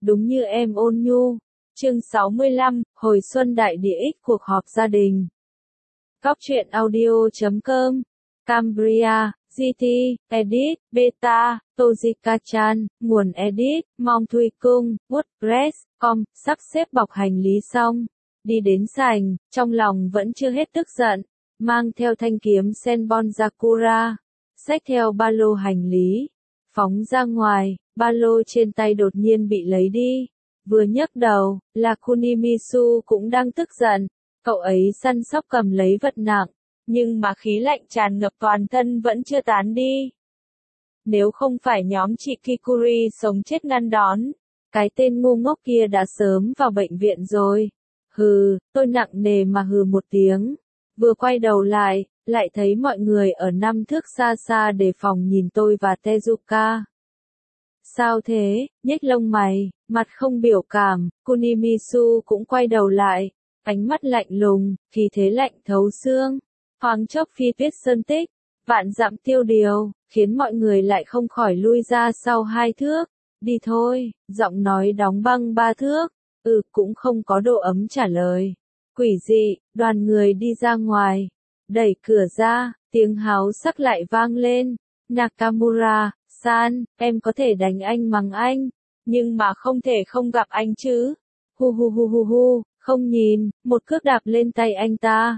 đúng như em ôn nhu. Chương 65, hồi xuân đại địa ích cuộc họp gia đình. Góc truyện audio.com, Cambria, GT, Edit, Beta, Tojika-chan, nguồn Edit, Mong Thuy Cung, WordPress.com, sắp xếp bọc hành lý xong. Đi đến sảnh, trong lòng vẫn chưa hết tức giận, mang theo thanh kiếm Senbon Sakura, xách theo ba lô hành lý, phóng ra ngoài, ba lô trên tay đột nhiên bị lấy đi. Vừa nhấc đầu, là Kunimisu cũng đang tức giận, cậu ấy săn sóc cầm lấy vật nặng, nhưng mà khí lạnh tràn ngập toàn thân vẫn chưa tán đi. Nếu không phải nhóm chị Kikuri sống chết ngăn đón, cái tên ngu ngốc kia đã sớm vào bệnh viện rồi. Hừ, tôi nặng nề mà hừ một tiếng, vừa quay đầu lại thấy mọi người ở 5 thước xa xa đề phòng nhìn tôi và Tezuka. Sao thế, nhếch lông mày, mặt không biểu cảm, Kunimisu cũng quay đầu lại, ánh mắt lạnh lùng, khí thế lạnh thấu xương. Thoáng chốc phi tuyết sơn tích, vạn dặm tiêu điều, khiến mọi người lại không khỏi lui ra sau 2 thước. Đi thôi, giọng nói đóng băng 3 thước, cũng không có độ ấm trả lời. Quỷ dị, đoàn người đi ra ngoài, đẩy cửa ra, tiếng háo sắc lại vang lên. Nakamura-san, em có thể đánh anh mắng anh, nhưng mà không thể không gặp anh chứ. Hu hu hu hu hu, không nhìn, một cước đạp lên tay anh ta.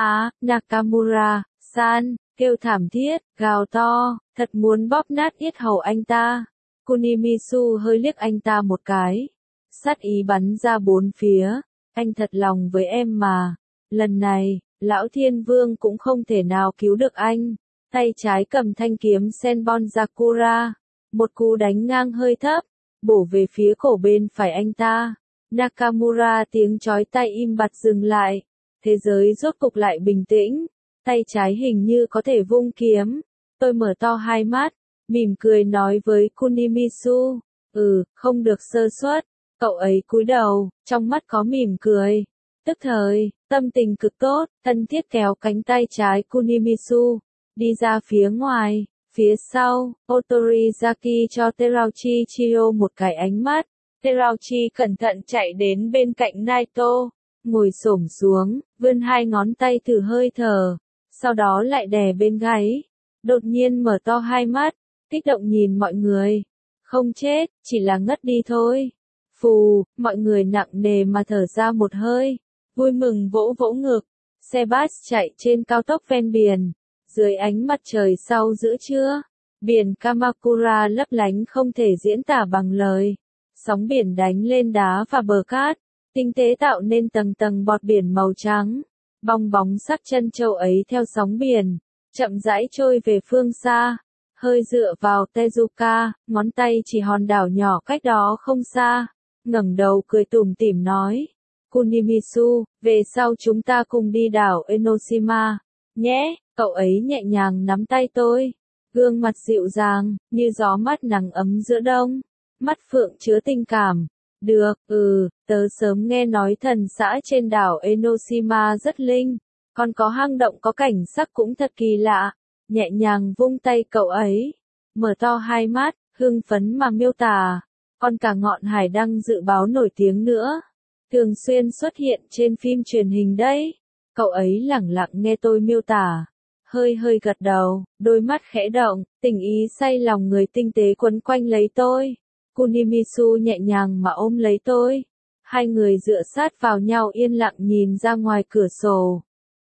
Nakamura-san, kêu thảm thiết, gào to, thật muốn bóp nát yết hầu anh ta. Kunimisu hơi liếc anh ta một cái, sát ý bắn ra bốn phía. Anh thật lòng với em mà, lần này, lão thiên vương cũng không thể nào cứu được anh. Tay trái cầm thanh kiếm Senbon Sakura, một cú đánh ngang hơi thấp, bổ về phía cổ bên phải anh ta. Nakamura tiếng chói tai im bặt dừng lại, thế giới rốt cục lại bình tĩnh, tay trái hình như có thể vung kiếm. Tôi mở to hai mắt, mỉm cười nói với Kunimisu, không được sơ suất. Cậu ấy cúi đầu, trong mắt có mỉm cười. Tức thời, tâm tình cực tốt, thân thiết kéo cánh tay trái Kunimisu, đi ra phía ngoài. Phía sau, Otorizaki cho Terauchi Chio một cái ánh mắt. Terauchi cẩn thận chạy đến bên cạnh Naito, ngồi xổm xuống, vươn hai ngón tay thử hơi thở, sau đó lại đè bên gáy. Đột nhiên mở to hai mắt, kích động nhìn mọi người. Không chết, chỉ là ngất đi thôi. Phù, mọi người nặng nề mà thở ra một hơi, vui mừng vỗ vỗ ngực. Xe bus chạy trên cao tốc ven biển, dưới ánh mặt trời sau giữa trưa, biển Kamakura lấp lánh không thể diễn tả bằng lời. Sóng biển đánh lên đá và bờ cát, tinh tế tạo nên tầng tầng bọt biển màu trắng. Bong bóng sắc chân châu ấy theo sóng biển, chậm rãi trôi về phương xa. Hơi dựa vào Tezuka, ngón tay chỉ hòn đảo nhỏ cách đó không xa. Ngẩng đầu cười tủm tỉm nói, Kunimisu, về sau chúng ta cùng đi đảo Enoshima, nhé. Cậu ấy nhẹ nhàng nắm tay tôi, gương mặt dịu dàng, như gió mát nắng ấm giữa đông, mắt phượng chứa tình cảm. Được, tớ sớm nghe nói thần xã trên đảo Enoshima rất linh, còn có hang động có cảnh sắc cũng thật kỳ lạ. Nhẹ nhàng vung tay cậu ấy, mở to hai mắt, hưng phấn mà miêu tả. Còn cả ngọn hải đăng dự báo nổi tiếng nữa, thường xuyên xuất hiện trên phim truyền hình đấy. Cậu ấy lẳng lặng nghe tôi miêu tả, hơi hơi gật đầu, đôi mắt khẽ động, tình ý say lòng người tinh tế quấn quanh lấy tôi. Kunimisu nhẹ nhàng mà ôm lấy tôi, hai người dựa sát vào nhau yên lặng nhìn ra ngoài cửa sổ.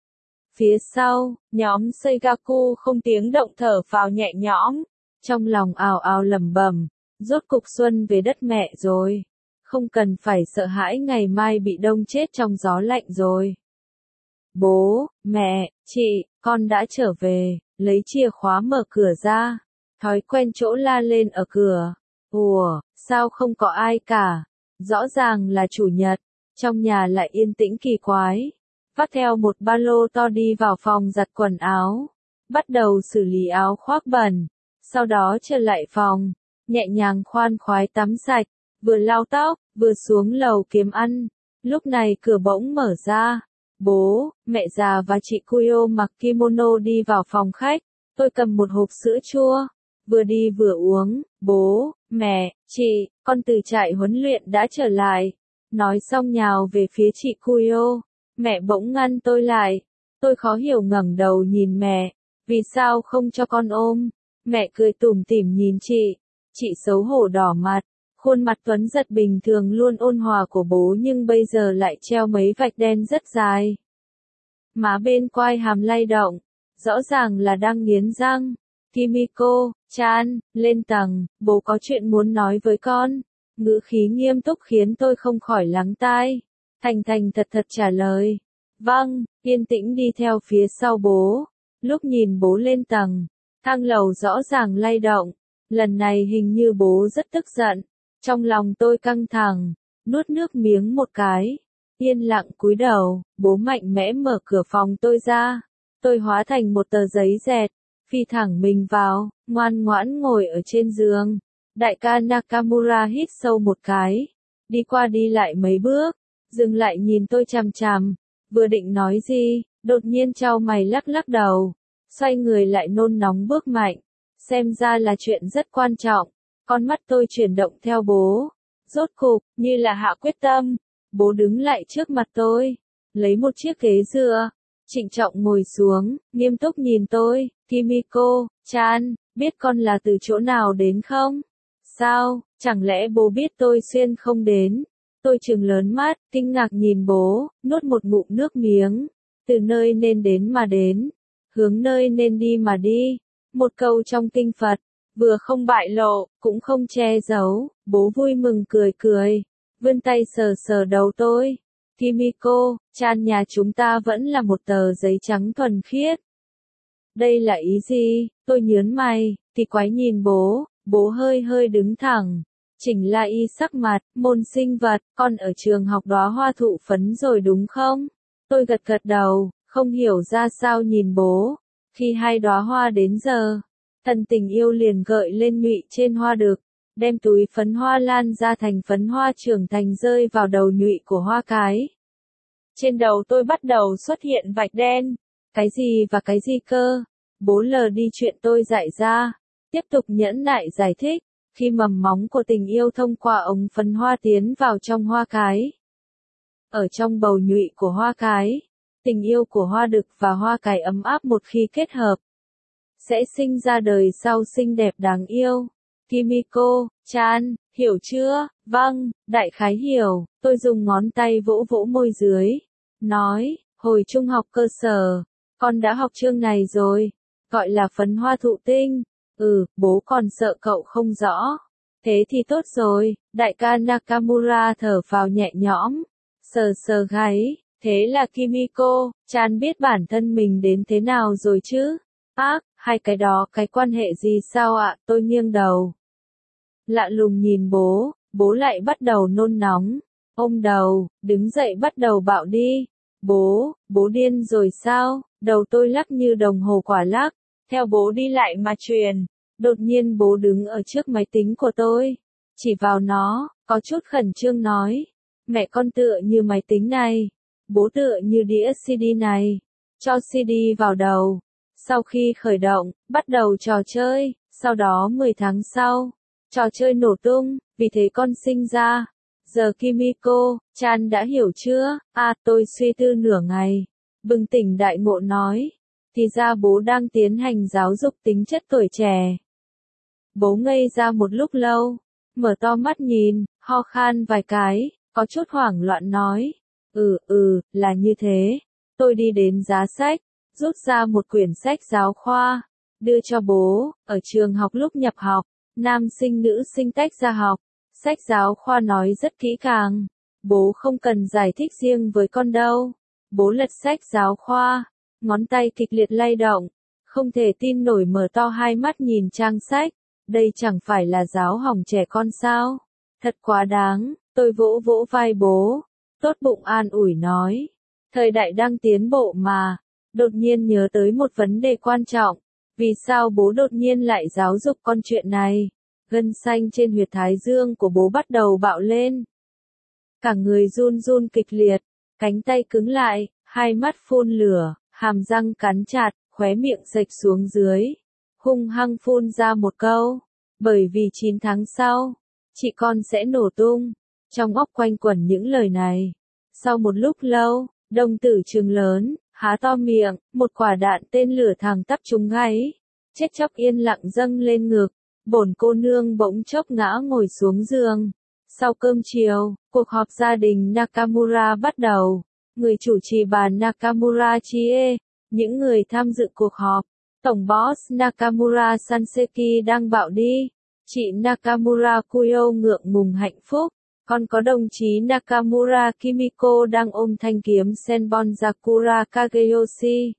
Phía sau, nhóm Seigaku không tiếng động thở phào nhẹ nhõm, trong lòng ào ào lẩm bẩm. Rốt cục xuân về đất mẹ rồi, không cần phải sợ hãi ngày mai bị đông chết trong gió lạnh rồi. Bố, mẹ, chị, con đã trở về, lấy chìa khóa mở cửa ra, thói quen chỗ la lên ở cửa. Ủa, sao không có ai cả, rõ ràng là chủ nhật, trong nhà lại yên tĩnh kỳ quái. Vác theo một ba lô to đi vào phòng giặt quần áo, bắt đầu xử lý áo khoác bẩn, sau đó trở lại phòng. Nhẹ nhàng khoan khoái tắm sạch, vừa lau tóc, vừa xuống lầu kiếm ăn. Lúc này cửa bỗng mở ra. Bố, mẹ già và chị Kuyo mặc kimono đi vào phòng khách. Tôi cầm một hộp sữa chua, vừa đi vừa uống. Bố, mẹ, chị, con từ trại huấn luyện đã trở lại. Nói xong nhào về phía chị Cuyo. Mẹ bỗng ngăn tôi lại. Tôi khó hiểu ngẩng đầu nhìn mẹ. Vì sao không cho con ôm? Mẹ cười tủm tỉm nhìn chị. Chị xấu hổ đỏ mặt. Khuôn mặt tuấn giật bình thường luôn ôn hòa của bố nhưng bây giờ lại treo mấy vạch đen rất dài. Má bên quai hàm lay động. Rõ ràng là đang nghiến răng. Kimiko-chan, lên tầng, bố có chuyện muốn nói với con. Ngữ khí nghiêm túc khiến tôi không khỏi lắng tai. Thành thành thật thật trả lời. Vâng, yên tĩnh đi theo phía sau bố. Lúc nhìn bố lên tầng, thang lầu rõ ràng lay động. Lần này hình như bố rất tức giận. Trong lòng tôi căng thẳng, nuốt nước miếng một cái. Yên lặng cúi đầu, bố mạnh mẽ mở cửa phòng tôi ra. Tôi hóa thành một tờ giấy dẹt, phi thẳng mình vào, ngoan ngoãn ngồi ở trên giường. Đại ca Nakamura hít sâu một cái, đi qua đi lại mấy bước, dừng lại nhìn tôi chằm chằm, vừa định nói gì, đột nhiên chau mày lắc lắc đầu, xoay người lại nôn nóng bước mạnh, xem ra là chuyện rất quan trọng. Con mắt tôi chuyển động theo bố, rốt cục, như là hạ quyết tâm, bố đứng lại trước mặt tôi, lấy một chiếc ghế dựa, trịnh trọng ngồi xuống, nghiêm túc nhìn tôi. Kimiko-chan, biết con là từ chỗ nào đến không? Sao, chẳng lẽ bố biết tôi xuyên không đến? Tôi trừng lớn mắt, kinh ngạc nhìn bố, nuốt một ngụm nước miếng. Từ nơi nên đến mà đến, hướng nơi nên đi mà đi. Một câu trong kinh Phật, vừa không bại lộ, cũng không che giấu. Bố vui mừng cười cười, vươn tay sờ sờ đầu tôi. Kimiko-chan, nhà chúng ta vẫn là một tờ giấy trắng thuần khiết. Đây là ý gì? Tôi nhớn mày, thì quái nhìn bố. Bố hơi hơi đứng thẳng, chỉnh lại y sắc mặt. Môn sinh vật, con ở trường học đóa hoa thụ phấn rồi đúng không? Tôi gật gật đầu, không hiểu ra sao nhìn bố. Khi hai đóa hoa đến giờ, thần tình yêu liền gợi lên nhụy trên hoa đực, đem túi phấn hoa lan ra thành phấn hoa trưởng thành rơi vào đầu nhụy của hoa cái. Trên đầu tôi bắt đầu xuất hiện vạch đen. Cái gì và cái gì cơ? Bố lờ đi chuyện tôi dạy ra. Tiếp tục nhẫn nại giải thích. Khi mầm móng của tình yêu thông qua ống phấn hoa tiến vào trong hoa cái. Ở trong bầu nhụy của hoa cái, tình yêu của hoa đực và hoa cái ấm áp một khi kết hợp. Sẽ sinh ra đời sau xinh đẹp đáng yêu. Kimiko-chan, hiểu chưa? Vâng, đại khái hiểu. Tôi dùng ngón tay vỗ vỗ môi dưới. Nói, hồi trung học cơ sở, con đã học chương này rồi. Gọi là phấn hoa thụ tinh. Bố còn sợ cậu không rõ. Thế thì tốt rồi. Đại ca Nakamura thở phào nhẹ nhõm. Sờ sờ gáy. Thế là Kimiko-chan biết bản thân mình đến thế nào rồi chứ? Hai cái đó cái quan hệ gì sao ạ? Tôi nghiêng đầu. Lạ lùng nhìn bố. Bố lại bắt đầu nôn nóng. Ôm đầu, đứng dậy bắt đầu bạo đi. Bố điên rồi sao? Đầu tôi lắc như đồng hồ quả lắc. Theo bố đi lại mà truyền. Đột nhiên bố đứng ở trước máy tính của tôi. Chỉ vào nó, có chút khẩn trương nói. Mẹ con tựa như máy tính này. Bố tựa như đĩa CD này. Cho CD vào đầu. Sau khi khởi động, bắt đầu trò chơi. Sau đó 10 tháng sau, trò chơi nổ tung. Vì thế con sinh ra. Giờ Kimiko-chan đã hiểu chưa? Tôi suy tư nửa ngày. Bừng tỉnh đại ngộ nói. Thì ra bố đang tiến hành giáo dục tính chất tuổi trẻ. Bố ngây ra một lúc lâu. Mở to mắt nhìn, ho khan vài cái, có chút hoảng loạn nói. Là như thế. Tôi đi đến giá sách, rút ra một quyển sách giáo khoa. Đưa cho bố, ở trường học lúc nhập học. Nam sinh nữ sinh tách ra học. Sách giáo khoa nói rất kỹ càng. Bố không cần giải thích riêng với con đâu. Bố lật sách giáo khoa. Ngón tay kịch liệt lay động. Không thể tin nổi mở to hai mắt nhìn trang sách. Đây chẳng phải là giáo hỏng trẻ con sao? Thật quá đáng. Tôi vỗ vỗ vai bố. Tốt bụng an ủi nói. Thời đại đang tiến bộ mà. Đột nhiên nhớ tới một vấn đề quan trọng. Vì sao bố đột nhiên lại giáo dục con chuyện này? Gân xanh trên huyệt thái dương của bố bắt đầu bạo lên. Cả người run run kịch liệt. Cánh tay cứng lại, hai mắt phun lửa, hàm răng cắn chặt, khóe miệng rệch xuống dưới. Hung hăng phun ra một câu. Bởi vì 9 tháng sau, chị con sẽ nổ tung. Trong óc quanh quẩn những lời này. Sau một lúc lâu, đồng tử trừng lớn, há to miệng, một quả đạn tên lửa thẳng tắp trúng gáy. Chết chóc yên lặng dâng lên ngực. Bổn cô nương bỗng chốc ngã ngồi xuống giường. Sau cơm chiều, cuộc họp gia đình Nakamura bắt đầu. Người chủ trì bà Nakamura Chie. Những người tham dự cuộc họp. Tổng boss Nakamura Sanseki đang bảo đi. Chị Nakamura Kuyo ngượng ngùng hạnh phúc. Còn có đồng chí Nakamura Kimiko đang ôm thanh kiếm Senbon Sakura Kageyoshi.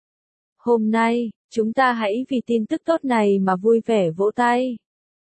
Hôm nay, chúng ta hãy vì tin tức tốt này mà vui vẻ vỗ tay.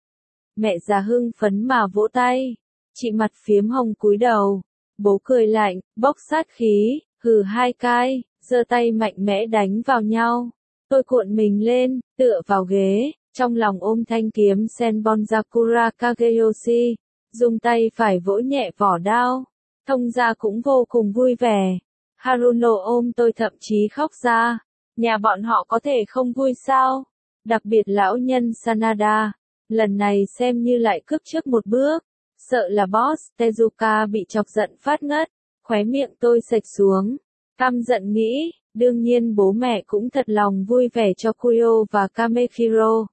Mẹ già hưng phấn mà vỗ tay. Chị mặt phiếm hồng cúi đầu. Bố cười lạnh, bốc sát khí, hừ hai cái, giơ tay mạnh mẽ đánh vào nhau. Tôi cuộn mình lên, tựa vào ghế, trong lòng ôm thanh kiếm Senbon Sakura Kageyoshi, dùng tay phải vỗ nhẹ vỏ đao. Thông gia cũng vô cùng vui vẻ. Haruno ôm tôi thậm chí khóc ra. Nhà bọn họ có thể không vui sao? Đặc biệt lão nhân Sanada, lần này xem như lại cước trước một bước. Sợ là boss Tezuka bị chọc giận phát ngất. Khóe miệng tôi xệch xuống. Căm giận nghĩ, đương nhiên bố mẹ cũng thật lòng vui vẻ cho Kuyo và Kamehiro.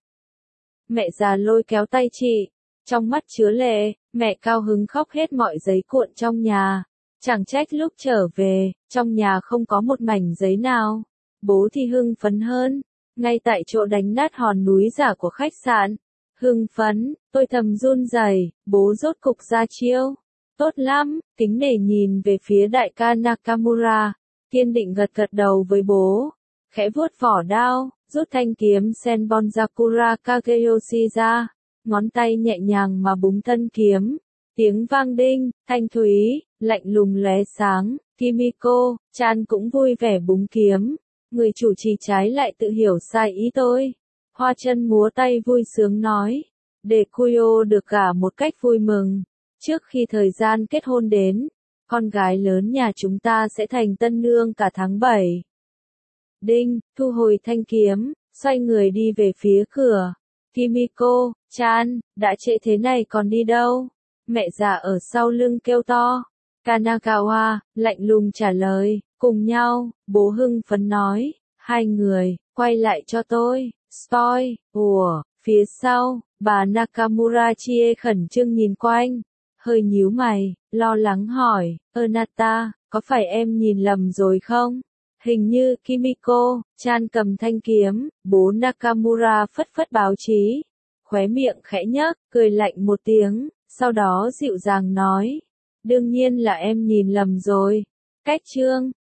Mẹ già lôi kéo tay chị. Trong mắt chứa lệ, mẹ cao hứng khóc hết mọi giấy cuộn trong nhà. Chẳng trách lúc trở về, trong nhà không có một mảnh giấy nào. Bố thì hưng phấn hơn. Ngay tại chỗ đánh nát hòn núi giả của khách sạn. Hưng phấn, tôi thầm run rẩy, bố rốt cục ra chiêu. Tốt lắm, kính nể nhìn về phía đại ca Nakamura. Kiên định gật gật đầu với bố. Khẽ vuốt vỏ đao, rút thanh kiếm Senbon Sakura Kageyoshi ra. Ngón tay nhẹ nhàng mà búng thân kiếm. Tiếng vang đinh, thanh thúy, lạnh lùng lóe sáng. Kimiko, Chan cũng vui vẻ búng kiếm. Người chủ trì trái lại tự hiểu sai ý tôi. Hoa chân múa tay vui sướng nói. Để Kuyo được gả một cách vui mừng. Trước khi thời gian kết hôn đến, con gái lớn nhà chúng ta sẽ thành tân nương cả tháng 7. Đinh, thu hồi thanh kiếm, xoay người đi về phía cửa. Kimiko, Chan, đã trễ thế này còn đi đâu? Mẹ già ở sau lưng kêu to. Kanagawa, lạnh lùng trả lời, cùng nhau, bố hưng phấn nói. Hai người, quay lại cho tôi. Spoil, phía sau, bà Nakamura Chie khẩn trương nhìn quanh. Hơi nhíu mày, lo lắng hỏi, Nata, có phải em nhìn lầm rồi không? Hình như Kimiko, Chan cầm thanh kiếm, bố Nakamura phất phất báo chí. Khóe miệng khẽ nhếch, cười lạnh một tiếng, sau đó dịu dàng nói. Đương nhiên là em nhìn lầm rồi. Cách chương